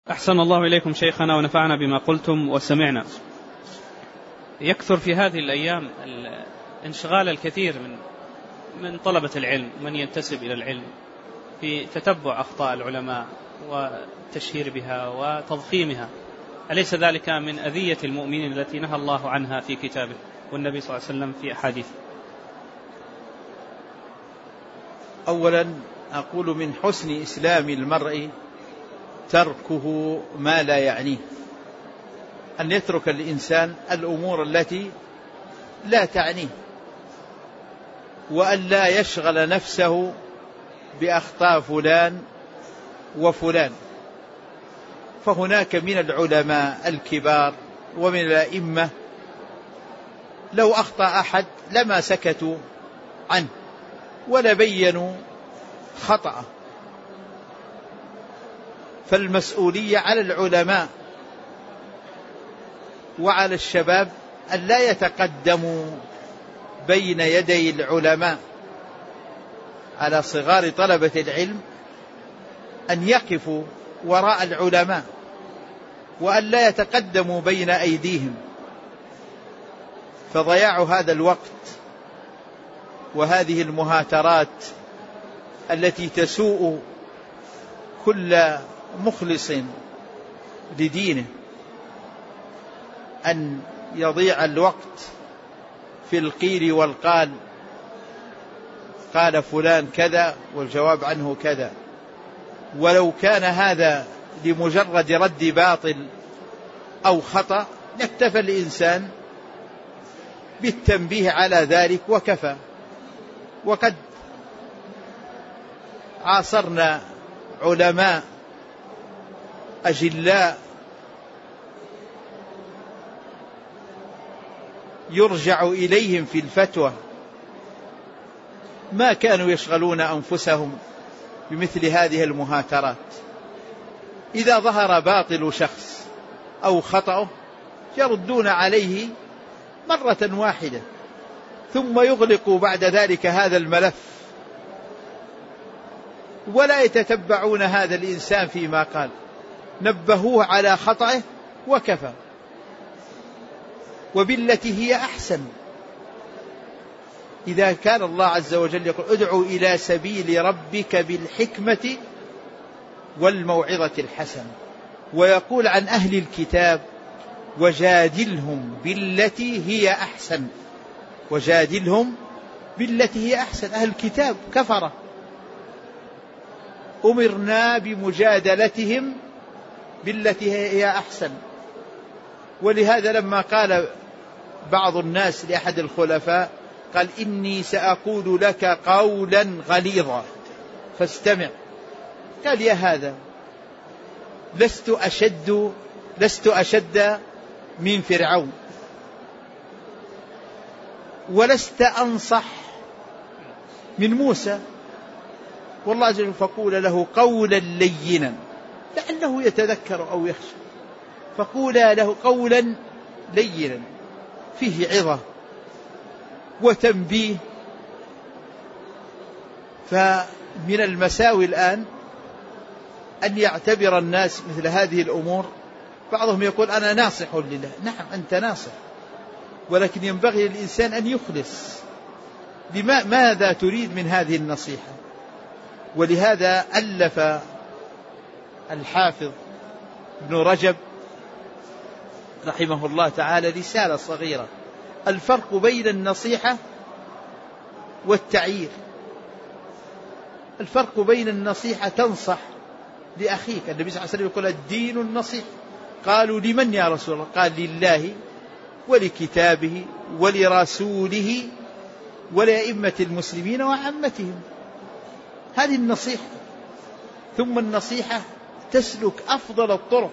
أحسن الله إليكم شيخنا ونفعنا بما قلتم وسمعنا. يكثر في هذه الأيام انشغال الكثير من طلبة العلم من ينتسب إلى العلم في تتبع أخطاء العلماء والتشهير بها وتضخيمها. أليس ذلك من أذية المؤمنين التي نهى الله عنها في كتابه والنبي صلى الله عليه وسلم في أحاديثه؟ أولا أقول من حسن إسلام المرء تركه ما لا يعنيه، أن يترك الإنسان الأمور التي لا تعنيه، وأن لا يشغل نفسه بأخطاء فلان وفلان. فهناك من العلماء الكبار ومن الأئمة لو أخطأ أحد لما سكتوا عنه ولا بينوا خطأه. فالمسؤولية على العلماء وعلى الشباب أن لا يتقدموا بين يدي العلماء، على صغار طلبة العلم أن يقفوا وراء العلماء وأن لا يتقدموا بين أيديهم. فضياع هذا الوقت وهذه المهاترات التي تسوء كل مخلص لدينه، أن يضيع الوقت في القيل والقال، قال فلان كذا والجواب عنه كذا. ولو كان هذا لمجرد رد باطل أو خطأ لاكتفى الإنسان بالتنبيه على ذلك وكفى. وقد عاصرنا علماء أجلاء يرجع إليهم في الفتوى ما كانوا يشغلون أنفسهم بمثل هذه المهاترات. إذا ظهر باطل شخص أو خطأه يردون عليه مرة واحدة، ثم يغلقوا بعد ذلك هذا الملف ولا يتتبعون هذا الإنسان فيما قال، نبهوه على خطأه وكفى. وبالتي هي أحسن. إذا كان الله عز وجل يقول ادعوا إلى سبيل ربك بالحكمة والموعظة الحسنة، ويقول عن أهل الكتاب وجادلهم بالتي هي أحسن، وجادلهم بالتي هي أحسن. أهل الكتاب كفرة، أمرنا بمجادلتهم بالتي هي أحسن. ولهذا لما قال بعض الناس لأحد الخلفاء قال إني سأقول لك قولا غليظا فاستمع، قال يا هذا لست أشد من فرعون ولست أنصح من موسى، والله عز وجل فقول له قولا لينا لعله يتذكر أو يخشى. فقولا له قولا لينا فيه عظة وتنبيه. فمن المساوي الآن أن يعتبر الناس مثل هذه الأمور. بعضهم يقول أنا ناصح لله، نعم أنت ناصح، ولكن ينبغي للإنسان أن يخلص. ماذا تريد من هذه النصيحة؟ ولهذا ألف الحافظ ابن رجب رحمه الله تعالى رسالة صغيرة، الفرق بين النصيحة والتعيير. الفرق بين النصيحة تنصح لأخيك، النبي صلى الله عليه وسلم يقول الدين النصيحة. قالوا لمن يا رسول الله؟ قال لله ولكتابه ولرسوله ولأئمة المسلمين وعامتهم. هذه النصيحة. ثم النصيحة تسلك أفضل الطرق،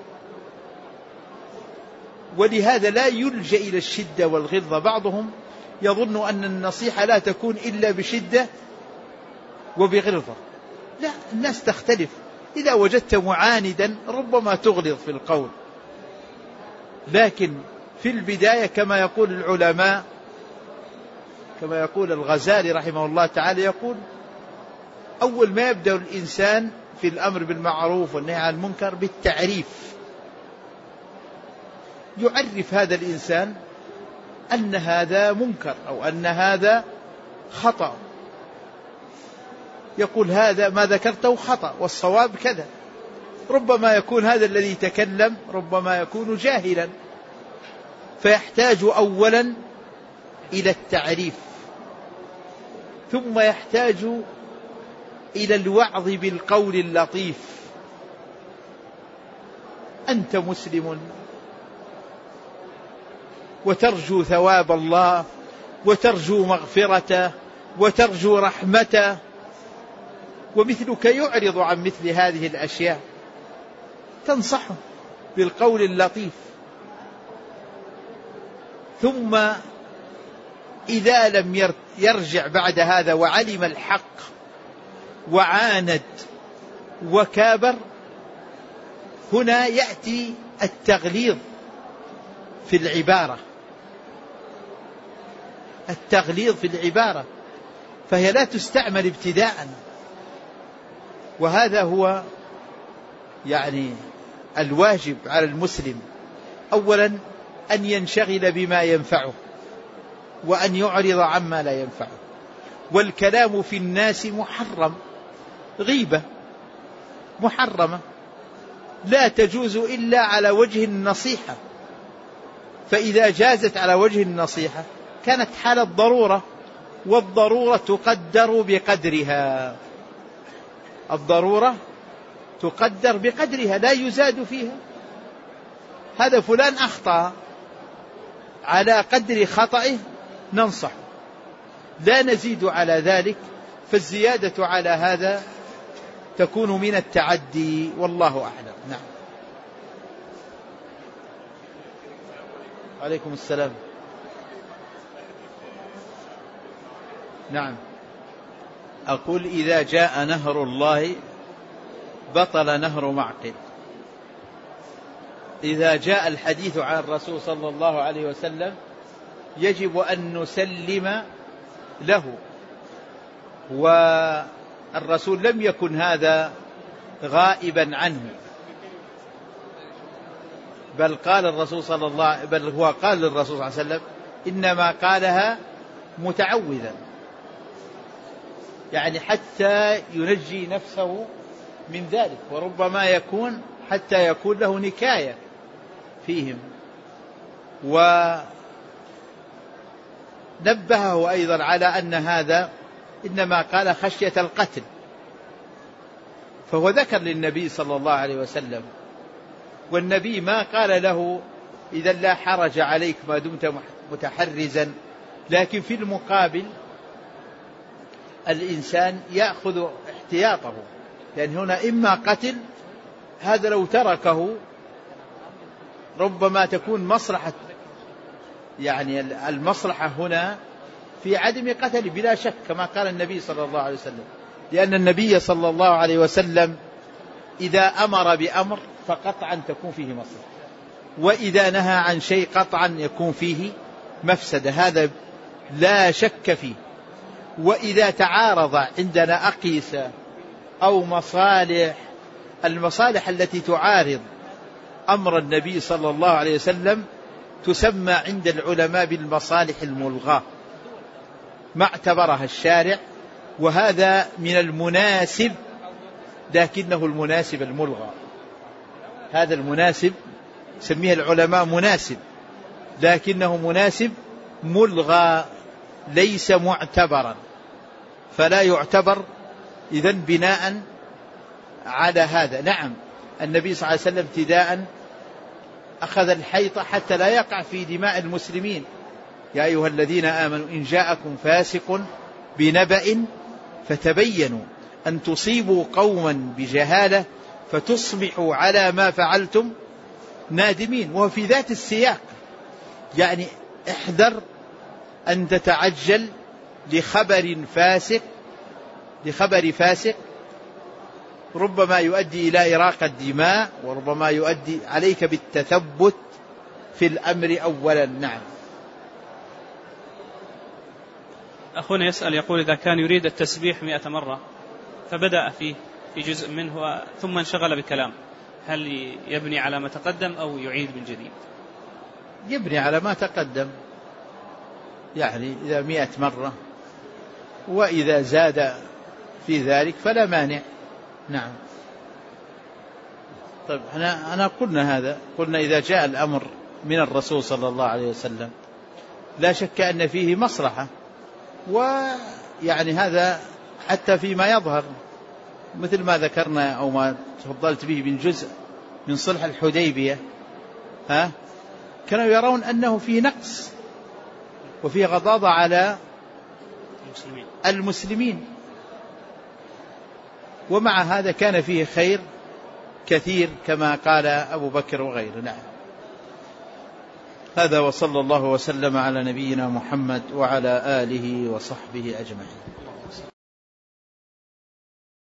ولهذا لا يلجأ إلى الشدة والغلظة. بعضهم يظن أن النصيحة لا تكون إلا بشدة وبغلظة. لا، الناس تختلف. إذا وجدت معاندا ربما تغلظ في القول، لكن في البداية كما يقول العلماء، كما يقول الغزالي رحمه الله تعالى، يقول أول ما يبدأ الإنسان في الأمر بالمعروف والنهي عن المنكر بالتعريف. يعرف هذا الإنسان أن هذا منكر أو أن هذا خطأ، يقول هذا ما ذكرته خطأ والصواب كذا. ربما يكون هذا الذي يتكلم ربما يكون جاهلا، فيحتاج أولا إلى التعريف، ثم يحتاج إلى الوعظ بالقول اللطيف. أنت مسلم وترجو ثواب الله وترجو مغفرته وترجو رحمته، ومثلك يعرض عن مثل هذه الأشياء، تنصحه بالقول اللطيف. ثم إذا لم يرجع بعد هذا وعلم الحق وعاند وكابر، هنا يأتي التغليظ في العبارة، التغليظ في العبارة، فهي لا تستعمل ابتداء. وهذا هو يعني الواجب على المسلم، أولا أن ينشغل بما ينفعه وأن يعرض عما لا ينفعه. والكلام في الناس محرم، غيبة محرمة لا تجوز إلا على وجه النصيحة، فإذا جازت على وجه النصيحة كانت حالة ضرورة، والضرورة تقدر بقدرها، الضرورة تقدر بقدرها لا يزاد فيها. هذا فلان أخطأ، على قدر خطئه ننصح، لا نزيد على ذلك، فالزيادة على هذا تكون من التعدي، والله أعلم. نعم. عليكم السلام. نعم. أقول إذا جاء نهر الله بطل نهر معقل. إذا جاء الحديث عن الرسول صلى الله عليه وسلم يجب أن نسلم له، والرسول لم يكن هذا غائبا عنه، بل قال الرسول صلى الله بل هو قال للرسول صلى الله عليه وسلم إنما قالها متعوذا، يعني حتى ينجي نفسه من ذلك، وربما يكون حتى يكون له نكاية فيهم. ونبهه أيضا على أن هذا إنما قال خشية القتل، فهو ذكر للنبي صلى الله عليه وسلم، والنبي ما قال له إذا لا حرج عليك ما دمت متحرزا، لكن في المقابل الإنسان يأخذ احتياطه، لأن هنا إما قتل، هذا لو تركه ربما تكون مصلحة، يعني المصلحة هنا في عدم قتل بلا شك كما قال النبي صلى الله عليه وسلم، لأن النبي صلى الله عليه وسلم إذا أمر بأمر فقطعا تكون فيه مصلحة، وإذا نهى عن شيء قطعا يكون فيه مفسدة، هذا لا شك فيه. وإذا تعارض عندنا أقيسة أو مصالح، المصالح التي تعارض أمر النبي صلى الله عليه وسلم تسمى عند العلماء بالمصالح الملغاة، ما اعتبرها الشارع، وهذا من المناسب، لكنه المناسب الملغى، هذا المناسب سميه العلماء مناسب، لكنه مناسب ملغى ليس معتبرا، فلا يعتبر إذن بناء على هذا. نعم، النبي صلى الله عليه وسلم ابتداء أخذ الحيطة حتى لا يقع في دماء المسلمين، يا أيها الذين آمنوا إن جاءكم فاسق بنبأ فتبينوا أن تصيبوا قوما بجهالة فتصبحوا على ما فعلتم نادمين. وفي ذات السياق، يعني احذر أن تتعجل لخبر فاسق ربما يؤدي إلى إراقة الدماء، وربما يؤدي عليك بالتثبت في الأمر أولا. نعم. أخونا يسأل يقول إذا كان يريد التسبيح 100 مرة فبدأ فيه في جزء منه ثم انشغل بكلام، هل يبني على ما تقدم أو يعيد من جديد؟ يبني على ما تقدم، يعني إذا 100 مرة، وإذا زاد في ذلك فلا مانع. نعم. طيب أنا قلنا هذا، قلنا إذا جاء الأمر من الرسول صلى الله عليه وسلم لا شك أن فيه مصلحة، ويعني هذا حتى فيما يظهر مثل ما ذكرنا أو ما تفضلت به من جزء من صلح الحديبية، كانوا يرون أنه فيه نقص وفيه غضاضة على المسلمين، ومع هذا كان فيه خير كثير كما قال أبو بكر وغيره. نعم. هذا وصلى الله وسلم على نبينا محمد وعلى آله وصحبه أجمعين.